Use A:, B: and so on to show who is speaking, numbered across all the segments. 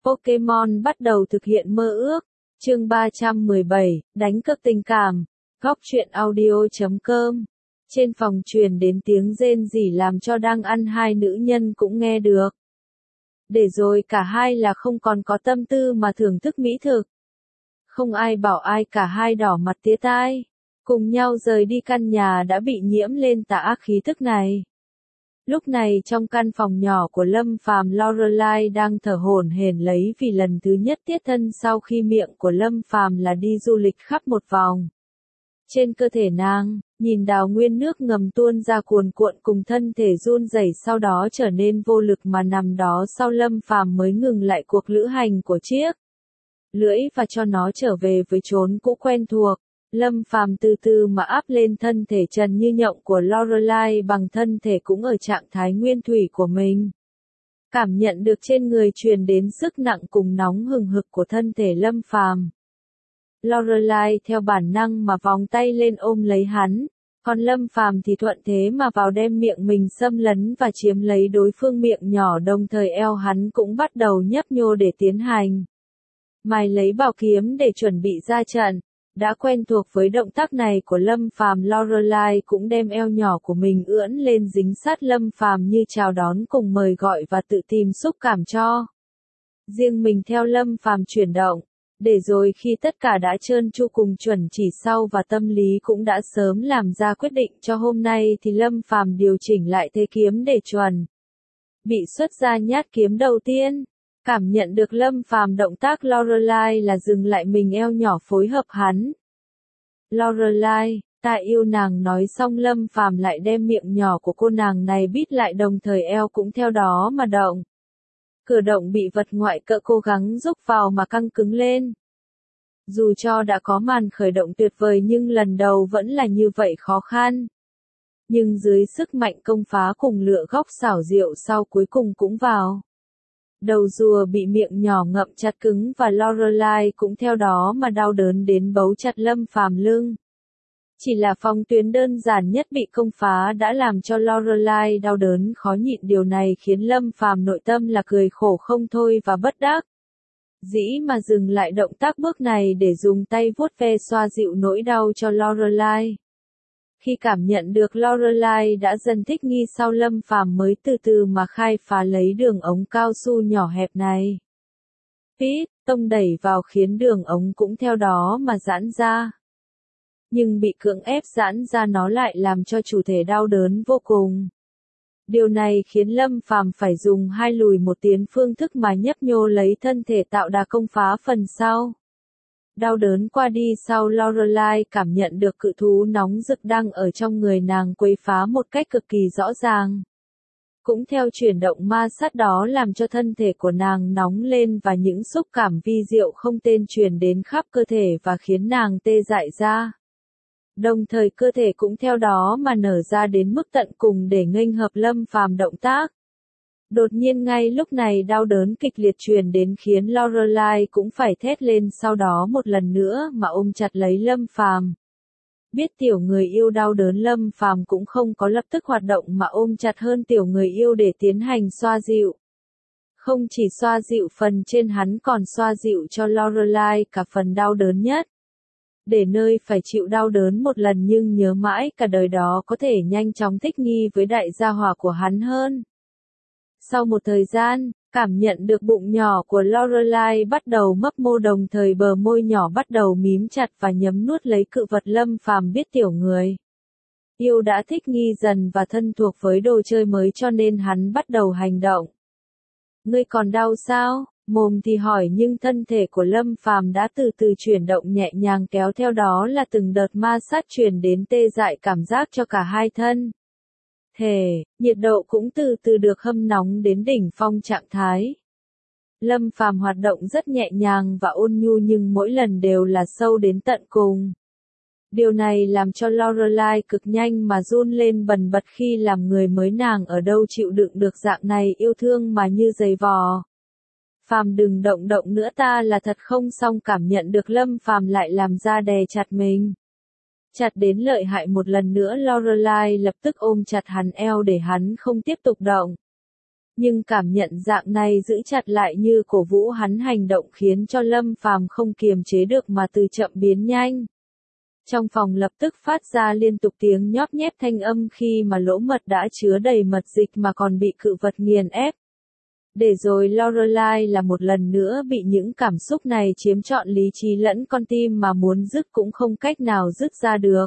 A: Pokemon bắt đầu thực hiện mơ ước. Chương 317, đánh cược tình cảm. Góc truyện audio.com. Trên phòng truyền đến tiếng rên rỉ làm cho đang ăn hai nữ nhân cũng nghe được. Để rồi cả hai là không còn có tâm tư mà thưởng thức mỹ thực. Không ai bảo ai, cả hai đỏ mặt tía tai. Cùng nhau rời đi căn nhà đã bị nhiễm lên tà ác khí thức này. Lúc này trong căn phòng nhỏ của Lâm Phàm, Lorelai đang thở hổn hển lấy vì lần thứ nhất tiết thân sau khi miệng của Lâm Phàm là đi du lịch khắp một vòng. Trên cơ thể nàng, nhìn đào nguyên nước ngầm tuôn ra cuồn cuộn cùng thân thể run rẩy sau đó trở nên vô lực mà nằm đó sau Lâm Phàm mới ngừng lại cuộc lữ hành của chiếc lưỡi và cho nó trở về với chốn cũ quen thuộc. Lâm Phàm từ từ mà áp lên thân thể trần như nhộng của Lorelai bằng thân thể cũng ở trạng thái nguyên thủy của mình. Cảm nhận được trên người truyền đến sức nặng cùng nóng hừng hực của thân thể Lâm Phàm. Lorelai theo bản năng mà vòng tay lên ôm lấy hắn, còn Lâm Phàm thì thuận thế mà vào đem miệng mình xâm lấn và chiếm lấy đối phương miệng nhỏ, đồng thời eo hắn cũng bắt đầu nhấp nhô để tiến hành mài lấy bảo kiếm để chuẩn bị ra trận. Đã quen thuộc với động tác này của Lâm Phàm, Lorelai cũng đem eo nhỏ của mình ưỡn lên dính sát Lâm Phàm như chào đón cùng mời gọi và tự tìm xúc cảm cho riêng mình theo Lâm Phàm chuyển động. Để rồi khi tất cả đã trơn tru cùng chuẩn chỉ sau và tâm lý cũng đã sớm làm ra quyết định cho hôm nay thì Lâm Phàm điều chỉnh lại thế kiếm để chuẩn bị xuất ra nhát kiếm đầu tiên. Cảm nhận được Lâm Phàm động tác, Lorelai là dừng lại mình eo nhỏ phối hợp hắn. Lorelai, ta yêu nàng, nói xong Lâm Phàm lại đem miệng nhỏ của cô nàng này bít lại, đồng thời eo cũng theo đó mà động. Cửa động bị vật ngoại cỡ cố gắng giúp vào mà căng cứng lên. Dù cho đã có màn khởi động tuyệt vời nhưng lần đầu vẫn là như vậy khó khăn. Nhưng dưới sức mạnh công phá cùng lựa góc xảo diệu sau cuối cùng cũng vào. Đầu rùa bị miệng nhỏ ngậm chặt cứng và Lorelai cũng theo đó mà đau đớn đến bấu chặt Lâm Phàm lưng. Chỉ là phòng tuyến đơn giản nhất bị công phá đã làm cho Lorelai đau đớn khó nhịn, điều này khiến Lâm Phàm nội tâm là cười khổ không thôi và bất đắc dĩ mà dừng lại động tác bước này để dùng tay vuốt ve xoa dịu nỗi đau cho Lorelai. Khi cảm nhận được Lorelai đã dần thích nghi sau, Lâm Phàm mới từ từ mà khai phá lấy đường ống cao su nhỏ hẹp này. Pít, tông đẩy vào khiến đường ống cũng theo đó mà giãn ra. Nhưng bị cưỡng ép giãn ra nó lại làm cho chủ thể đau đớn vô cùng. Điều này khiến Lâm Phàm phải dùng hai lùi một tiến phương thức mà nhấp nhô lấy thân thể tạo đà công phá phần sau. Đau đớn qua đi sau, Lorelai cảm nhận được cự thú nóng rực đang ở trong người nàng quấy phá một cách cực kỳ rõ ràng. Cũng theo chuyển động ma sát đó làm cho thân thể của nàng nóng lên và những xúc cảm vi diệu không tên truyền đến khắp cơ thể và khiến nàng tê dại ra. Đồng thời cơ thể cũng theo đó mà nở ra đến mức tận cùng để nghênh hợp Lâm Phàm động tác. Đột nhiên ngay lúc này đau đớn kịch liệt truyền đến khiến Lorelai cũng phải thét lên, sau đó một lần nữa mà ôm chặt lấy Lâm Phàm. Biết tiểu người yêu đau đớn, Lâm Phàm cũng không có lập tức hoạt động mà ôm chặt hơn tiểu người yêu để tiến hành xoa dịu. Không chỉ xoa dịu phần trên, hắn còn xoa dịu cho Lorelai cả phần đau đớn nhất. Để nơi phải chịu đau đớn một lần nhưng nhớ mãi cả đời đó có thể nhanh chóng thích nghi với đại gia hỏa của hắn hơn. Sau một thời gian, cảm nhận được bụng nhỏ của Lorelai bắt đầu mấp mô, đồng thời bờ môi nhỏ bắt đầu mím chặt và nhấm nuốt lấy cự vật. Lâm Phàm biết tiểu người yêu đã thích nghi dần và thân thuộc với đồ chơi mới cho nên hắn bắt đầu hành động. Ngươi còn đau sao? Mồm thì hỏi nhưng thân thể của Lâm Phàm đã từ từ chuyển động nhẹ nhàng, kéo theo đó là từng đợt ma sát truyền đến tê dại cảm giác cho cả hai thân thể, nhiệt độ cũng từ từ được hâm nóng đến đỉnh phong trạng thái. Lâm Phàm hoạt động rất nhẹ nhàng và ôn nhu nhưng mỗi lần đều là sâu đến tận cùng. Điều này làm cho Lorelai cực nhanh mà run lên bần bật khi làm người mới, nàng ở đâu chịu đựng được dạng này yêu thương mà như giày vò. Phàm đừng động động nữa, ta là thật không xong. Cảm nhận được Lâm Phàm lại làm ra đè chặt mình. Chặt đến lợi hại một lần nữa, Lorelai lập tức ôm chặt hắn eo để hắn không tiếp tục động. Nhưng cảm nhận dạng này giữ chặt lại như cổ vũ hắn hành động khiến cho Lâm Phàm không kiềm chế được mà từ chậm biến nhanh. Trong phòng lập tức phát ra liên tục tiếng nhóp nhép thanh âm khi mà lỗ mật đã chứa đầy mật dịch mà còn bị cự vật nghiền ép. Để rồi Lorelai là một lần nữa bị những cảm xúc này chiếm trọn lý trí lẫn con tim mà muốn dứt cũng không cách nào dứt ra được.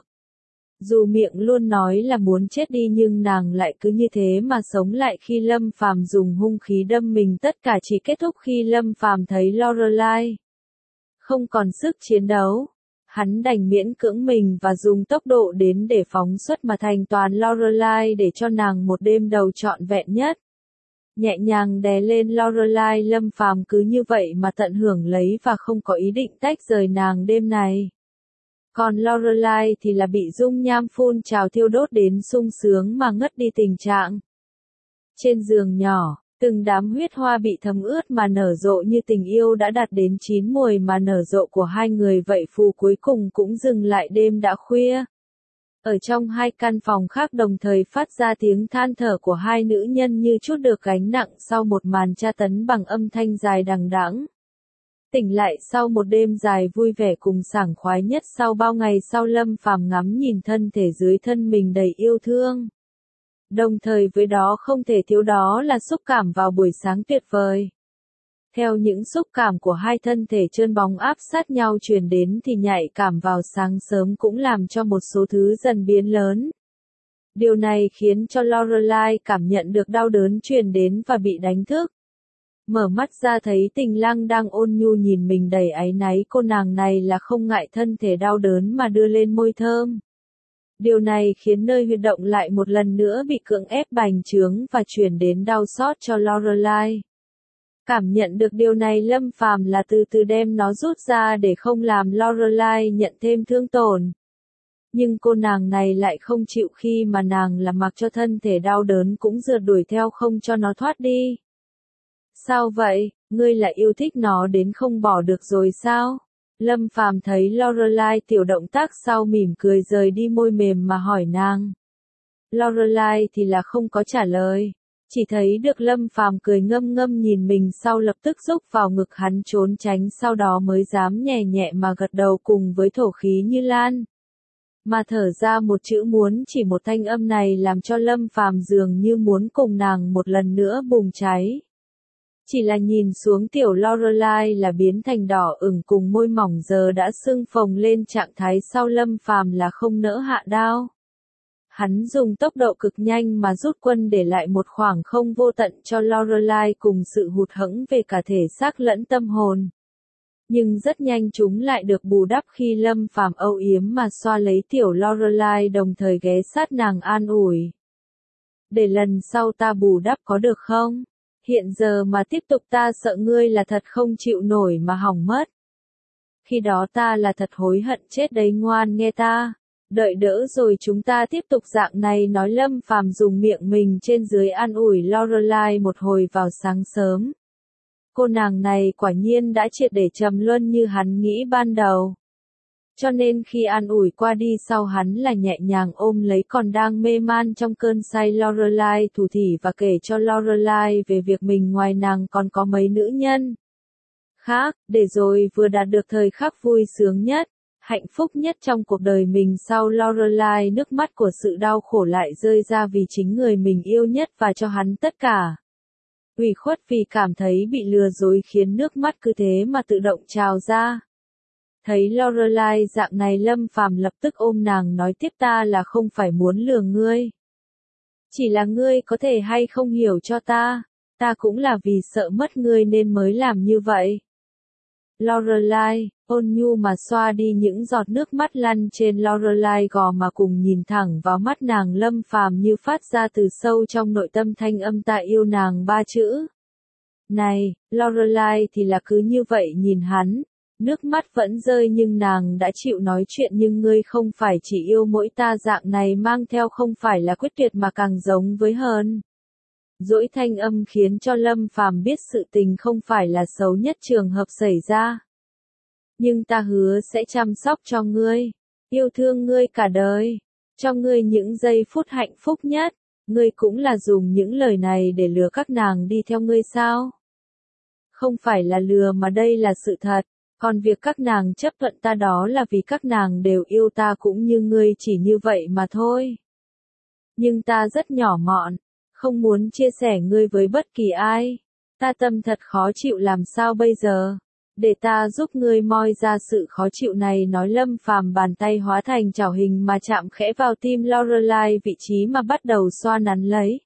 A: Dù miệng luôn nói là muốn chết đi nhưng nàng lại cứ như thế mà sống lại khi Lâm Phàm dùng hung khí đâm mình, tất cả chỉ kết thúc khi Lâm Phàm thấy Lorelai không còn sức chiến đấu. Hắn đành miễn cưỡng mình và dùng tốc độ đến để phóng xuất mà thành toàn Lorelai để cho nàng một đêm đầu trọn vẹn nhất. Nhẹ nhàng đè lên Lorelai, Lâm Phàm cứ như vậy mà tận hưởng lấy và không có ý định tách rời nàng đêm này. Còn Lorelai thì là bị dung nham phun trào thiêu đốt đến sung sướng mà ngất đi tình trạng. Trên giường nhỏ, từng đám huyết hoa bị thấm ướt mà nở rộ như tình yêu đã đạt đến chín muồi mà nở rộ của hai người vậy phù cuối cùng cũng dừng lại đêm đã khuya. Ở trong hai căn phòng khác đồng thời phát ra tiếng than thở của hai nữ nhân như trút được gánh nặng sau một màn tra tấn bằng âm thanh dài đằng đẵng. Tỉnh lại sau một đêm dài vui vẻ cùng sảng khoái nhất sau bao ngày sau, Lâm Phàm ngắm nhìn thân thể dưới thân mình đầy yêu thương. Đồng thời với đó không thể thiếu đó là xúc cảm vào buổi sáng tuyệt vời. Theo những xúc cảm của hai thân thể trơn bóng áp sát nhau truyền đến thì nhạy cảm vào sáng sớm cũng làm cho một số thứ dần biến lớn. Điều này khiến cho Lorelai cảm nhận được đau đớn truyền đến và bị đánh thức. Mở mắt ra thấy Tình Lăng đang ôn nhu nhìn mình đầy áy náy, cô nàng này là không ngại thân thể đau đớn mà đưa lên môi thơm. Điều này khiến nơi huyệt động lại một lần nữa bị cưỡng ép bành trướng và truyền đến đau xót cho Lorelai. Cảm nhận được điều này, Lâm Phàm là từ từ đem nó rút ra để không làm Lorelai nhận thêm thương tổn. Nhưng cô nàng này lại không chịu khi mà nàng là mặc cho thân thể đau đớn cũng rượt đuổi theo không cho nó thoát đi. Sao vậy, ngươi lại yêu thích nó đến không bỏ được rồi sao? Lâm Phàm thấy Lorelai tiểu động tác sau mỉm cười rời đi môi mềm mà hỏi nàng. Lorelai thì là không có trả lời. Chỉ thấy được Lâm Phàm cười ngâm ngâm nhìn mình sau lập tức rúc vào ngực hắn trốn tránh, sau đó mới dám nhẹ nhẹ mà gật đầu cùng với thổ khí như lan. Mà thở ra một chữ muốn, chỉ một thanh âm này làm cho Lâm Phàm dường như muốn cùng nàng một lần nữa bùng cháy. Chỉ là nhìn xuống tiểu Lorelai là biến thành đỏ ửng cùng môi mỏng giờ đã sưng phồng lên, trạng thái sau Lâm Phàm là không nỡ hạ đao. Hắn dùng tốc độ cực nhanh mà rút quân để lại một khoảng không vô tận cho Lorelai cùng sự hụt hẫng về cả thể xác lẫn tâm hồn. Nhưng rất nhanh chúng lại được bù đắp khi Lâm Phàm âu yếm mà xoa lấy tiểu Lorelai, đồng thời ghé sát nàng an ủi. Để lần sau ta bù đắp có được không? Hiện giờ mà tiếp tục ta sợ ngươi là thật không chịu nổi mà hỏng mất. Khi đó ta là thật hối hận chết đấy, ngoan nghe ta. Đợi đỡ rồi chúng ta tiếp tục dạng này, nói. Lâm Phàm dùng miệng mình trên dưới an ủi Lorelai một hồi vào sáng sớm. Cô nàng này quả nhiên đã triệt để trầm luân như hắn nghĩ ban đầu. Cho nên khi an ủi qua đi sau, hắn là nhẹ nhàng ôm lấy còn đang mê man trong cơn say Lorelai, thủ thỉ và kể cho Lorelai về việc mình ngoài nàng còn có mấy nữ nhân khác, để rồi vừa đạt được thời khắc vui sướng nhất, hạnh phúc nhất trong cuộc đời mình. Sau Lorelai, nước mắt của sự đau khổ lại rơi ra vì chính người mình yêu nhất và cho hắn tất cả. Ủy khuất vì cảm thấy bị lừa dối khiến nước mắt cứ thế mà tự động trào ra. Thấy Lorelai dạng này, Lâm Phàm lập tức ôm nàng nói tiếp, ta là không phải muốn lừa ngươi. Chỉ là ngươi có thể hay không hiểu cho ta cũng là vì sợ mất ngươi nên mới làm như vậy. Lorelai, ôn nhu mà xoa đi những giọt nước mắt lăn trên Lorelai gò má cùng nhìn thẳng vào mắt nàng. Lâm Phàm như phát ra từ sâu trong nội tâm thanh âm ta yêu nàng ba chữ. Này, Lorelai thì là cứ như vậy nhìn hắn. Nước mắt vẫn rơi nhưng nàng đã chịu nói chuyện, nhưng ngươi không phải chỉ yêu mỗi ta, dạng này mang theo không phải là quyết tuyệt mà càng giống với hờn dỗi. Thanh âm khiến cho Lâm Phàm biết sự tình không phải là xấu nhất trường hợp xảy ra. Nhưng ta hứa sẽ chăm sóc cho ngươi, yêu thương ngươi cả đời, cho ngươi những giây phút hạnh phúc nhất. Ngươi cũng là dùng những lời này để lừa các nàng đi theo ngươi sao? Không phải là lừa mà đây là sự thật, còn việc các nàng chấp thuận ta đó là vì các nàng đều yêu ta cũng như ngươi chỉ như vậy mà thôi. Nhưng ta rất nhỏ mọn, không muốn chia sẻ ngươi với bất kỳ ai. Ta tâm thật khó chịu làm sao bây giờ? Để ta giúp ngươi moi ra sự khó chịu này, nói Lâm Phàm bàn tay hóa thành chảo hình mà chạm khẽ vào tim Lorelai, vị trí mà bắt đầu xoa nắn lấy.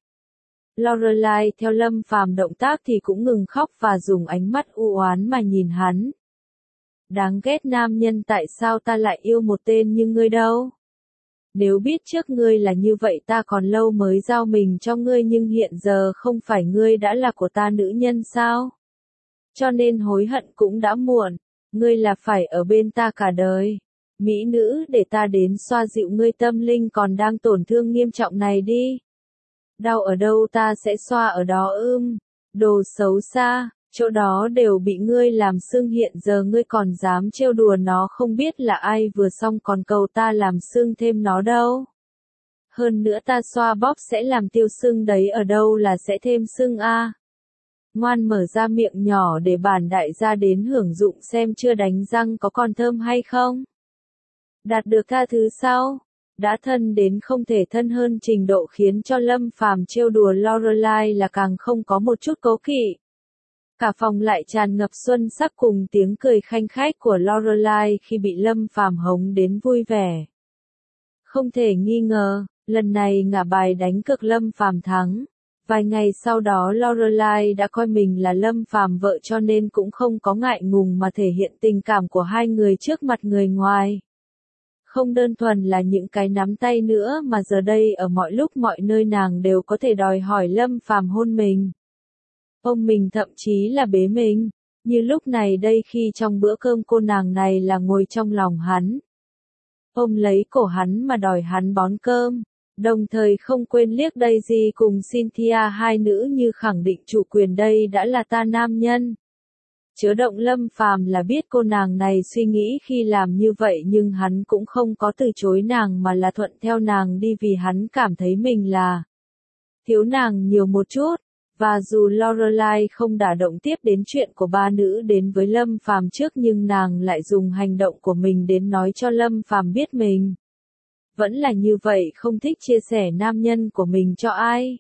A: Lorelai theo Lâm Phàm động tác thì cũng ngừng khóc và dùng ánh mắt u oán mà nhìn hắn. Đáng ghét nam nhân, tại sao ta lại yêu một tên như ngươi đâu? Nếu biết trước ngươi là như vậy ta còn lâu mới giao mình cho ngươi, nhưng hiện giờ không phải ngươi đã là của ta nữ nhân sao? Cho nên hối hận cũng đã muộn, ngươi là phải ở bên ta cả đời. Mỹ nữ, để ta đến xoa dịu ngươi tâm linh còn đang tổn thương nghiêm trọng này đi. Đau ở đâu ta sẽ xoa ở đó. Đồ xấu xa, chỗ đó đều bị ngươi làm sưng, hiện giờ ngươi còn dám trêu đùa nó, không biết là ai vừa xong còn cầu ta làm sưng thêm nó đâu. Hơn nữa ta xoa bóp sẽ làm tiêu sưng đấy, ở đâu là sẽ thêm sưng a? Ngoan mở ra miệng nhỏ để bản đại gia đến hưởng dụng xem chưa đánh răng có còn thơm hay không. Đạt được tha thứ sau, đã thân đến không thể thân hơn trình độ khiến cho Lâm Phàm trêu đùa Lorelai là càng không có một chút cố kỵ. Cả phòng lại tràn ngập xuân sắc cùng tiếng cười khanh khách của Lorelai khi bị Lâm Phàm hống đến vui vẻ. Không thể nghi ngờ, lần này ngả bài đánh cược Lâm Phàm thắng. Vài ngày sau đó Lorelai đã coi mình là Lâm Phàm vợ cho nên cũng không có ngại ngùng mà thể hiện tình cảm của hai người trước mặt người ngoài. Không đơn thuần là những cái nắm tay nữa mà giờ đây ở mọi lúc mọi nơi nàng đều có thể đòi hỏi Lâm Phàm hôn mình. Ôm mình, thậm chí là bế mình, như lúc này đây khi trong bữa cơm cô nàng này là ngồi trong lòng hắn. Ôm lấy cổ hắn mà đòi hắn bón cơm, đồng thời không quên liếc Daisy cùng Cynthia, hai nữ như khẳng định chủ quyền, đây đã là ta nam nhân. Chớ động. Lâm Phàm là biết cô nàng này suy nghĩ khi làm như vậy, nhưng hắn cũng không có từ chối nàng mà là thuận theo nàng đi vì hắn cảm thấy mình là thiếu nàng nhiều một chút. Và dù Lorelai không đả động tiếp đến chuyện của ba nữ đến với Lâm Phàm trước, nhưng nàng lại dùng hành động của mình đến nói cho Lâm Phàm biết mình vẫn là như vậy, không thích chia sẻ nam nhân của mình cho ai.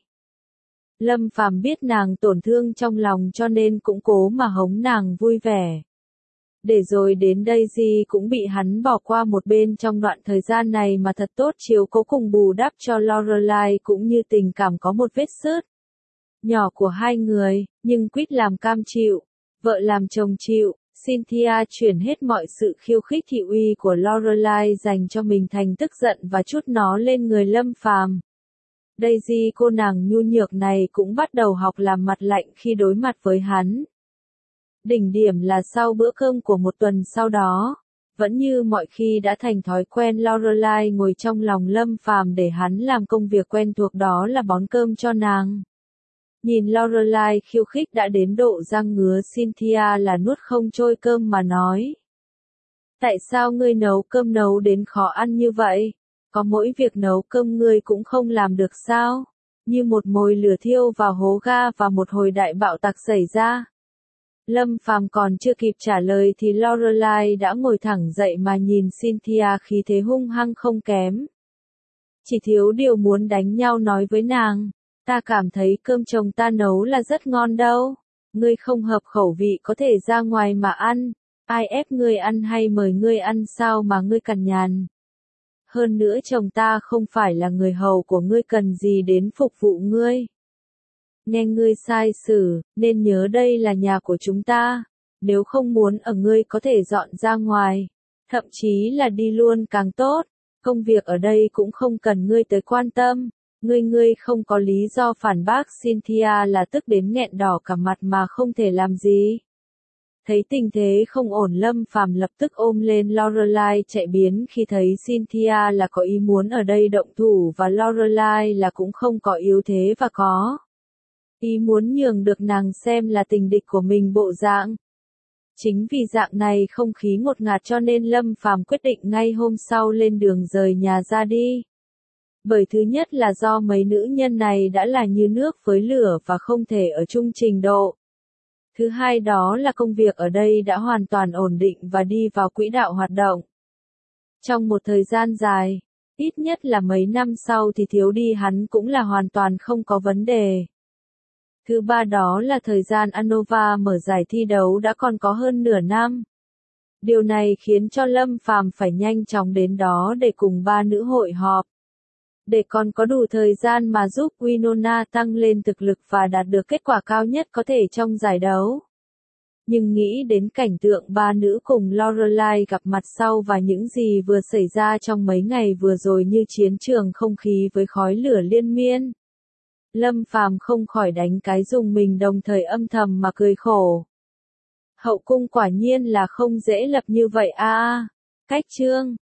A: Lâm Phàm biết nàng tổn thương trong lòng cho nên cũng cố mà hống nàng vui vẻ. Để rồi đến Daisy cũng bị hắn bỏ qua một bên trong đoạn thời gian này mà thật tốt chiếu cố cùng bù đắp cho Lorelai, cũng như tình cảm có một vết xước nhỏ của hai người, nhưng quýt làm cam chịu, vợ làm chồng chịu. Cynthia chuyển hết mọi sự khiêu khích thị uy của Lorelai dành cho mình thành tức giận và trút nó lên người Lâm Phàm. Daisy, cô nàng nhu nhược này, cũng bắt đầu học làm mặt lạnh khi đối mặt với hắn. Đỉnh điểm là sau bữa cơm của một tuần sau đó, vẫn như mọi khi đã thành thói quen, Lorelai ngồi trong lòng Lâm Phàm để hắn làm công việc quen thuộc đó là bón cơm cho nàng. Nhìn Lorelai khiêu khích đã đến độ răng ngứa, Cynthia là nuốt không trôi cơm mà nói. Tại sao ngươi nấu cơm nấu đến khó ăn như vậy? Có mỗi việc nấu cơm ngươi cũng không làm được sao? Như một mồi lửa thiêu vào hố ga và một hồi đại bạo tạc xảy ra. Lâm Phàm còn chưa kịp trả lời thì Lorelai đã ngồi thẳng dậy mà nhìn Cynthia khí thế hung hăng không kém. Chỉ thiếu điều muốn đánh nhau, nói với nàng. Ta cảm thấy cơm chồng ta nấu là rất ngon đâu. Ngươi không hợp khẩu vị có thể ra ngoài mà ăn. Ai ép ngươi ăn hay mời ngươi ăn sao mà ngươi cằn nhằn. Hơn nữa chồng ta không phải là người hầu của ngươi, cần gì đến phục vụ ngươi. Nghe ngươi sai xử, nên nhớ đây là nhà của chúng ta. Nếu không muốn ở ngươi có thể dọn ra ngoài. Thậm chí là đi luôn càng tốt. Công việc ở đây cũng không cần ngươi tới quan tâm. Ngươi không có lý do phản bác. Cynthia là tức đến nghẹn đỏ cả mặt mà không thể làm gì. Thấy tình thế không ổn, Lâm Phàm lập tức ôm lên Lorelai chạy biến. Khi thấy Cynthia là có ý muốn ở đây động thủ và Lorelai là cũng không có yếu thế và có ý muốn nhường được nàng xem là tình địch của mình bộ dạng. Chính vì dạng này không khí ngột ngạt cho nên Lâm Phàm quyết định ngay hôm sau lên đường rời nhà ra đi. Bởi thứ nhất là do mấy nữ nhân này đã là như nước với lửa và không thể ở chung trình độ. Thứ hai đó là công việc ở đây đã hoàn toàn ổn định và đi vào quỹ đạo hoạt động. Trong một thời gian dài, ít nhất là mấy năm sau thì thiếu đi hắn cũng là hoàn toàn không có vấn đề. Thứ ba đó là thời gian Anova mở giải thi đấu đã còn có hơn nửa năm. Điều này khiến cho Lâm Phàm phải nhanh chóng đến đó để cùng ba nữ hội họp. Để còn có đủ thời gian mà giúp Winona tăng lên thực lực và đạt được kết quả cao nhất có thể trong giải đấu. Nhưng nghĩ đến cảnh tượng ba nữ cùng Lorelai gặp mặt sau và những gì vừa xảy ra trong mấy ngày vừa rồi như chiến trường không khí với khói lửa liên miên. Lâm Phàm không khỏi đánh cái rùng mình đồng thời âm thầm mà cười khổ. Hậu cung quả nhiên là không dễ lập như vậy a. Cách chương